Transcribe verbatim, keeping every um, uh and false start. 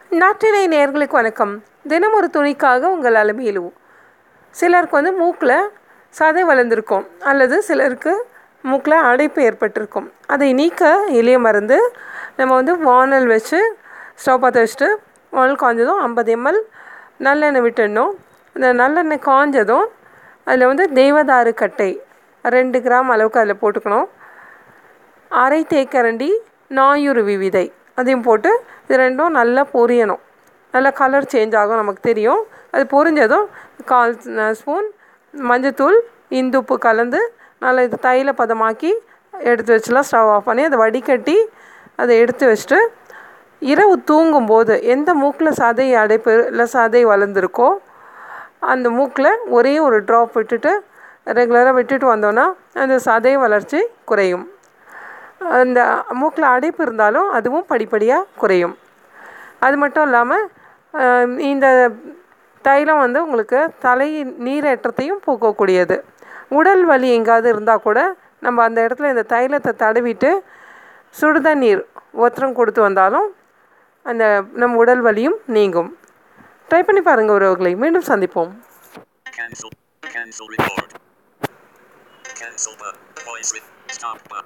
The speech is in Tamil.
நாட்டினை நேயர்களுக்கு வணக்கம். தினம் ஒரு துணிக்காக உங்கள் அலமையிலு. சிலருக்கு வந்து மூக்கில் சதை வளர்ந்துருக்கும், அல்லது சிலருக்கு மூக்கில் அடைப்பு ஏற்பட்டிருக்கும். அதை நீக்க எளிய மருந்து. நம்ம வந்து வானல் வச்சு ஸ்டவ் பற்ற வச்சுட்டு வானல் காய்ஞ்சதும் ஐம்பது எம்எல் நல்லெண்ணெய் விட்டுடணும். இந்த நல்லெண்ணெய் காய்ஞ்சதும் அதில் வந்து தேவதாரு கட்டை ரெண்டு கிராம் அளவுக்கு அதில் போட்டுக்கணும். அரை தேக்கரண்டி நாயுருவி விதை அதையும் போட்டு இது ரெண்டும் நல்லா பொரியணும். நல்லா கலர் சேஞ்ச் ஆகும், நமக்கு தெரியும். அது பொரிஞ்சதும் கால் ஸ்பூன் மஞ்சத்தூள், இந்துப்பு கலந்து நல்லா இது தைல பதமாக்கி எடுத்து வச்சுலாம் ஸ்டவ் ஆஃப் பண்ணி அதை வடிகட்டி அதை எடுத்து வச்சுட்டு இரவு தூங்கும்போது எந்த மூக்கில் சதை அடைப்பு இல்லை சதை வளர்ந்துருக்கோ அந்த மூக்கில் ஒரே ஒரு ட்ராப் விட்டுட்டு ரெகுலராக விட்டுட்டு வந்தோன்னா அந்த சதை வளர்ச்சி குறையும். அந்த மூக்கில் அடைப்பு இருந்தாலும் அதுவும் படிப்படியாக குறையும். அது மட்டும் இல்லாமல் இந்த தைலம் வந்து உங்களுக்கு தலை நீரேற்றத்தையும் போக்கக்கூடியது. உடல் வலி எங்காவது இருந்தால் கூட நம்ம அந்த இடத்துல இந்த தைலத்தை தடவிட்டு சுடுதண்ணீர் ஒத்தரம் கொடுத்து வந்தாலும் அந்த நம் உடல் வலியும் நீங்கும். ட்ரை பண்ணி பாருங்கள் உறவுகளை. மீண்டும் சந்திப்போம். Cancel. Cancel record. Cancel button. Voice with stop button.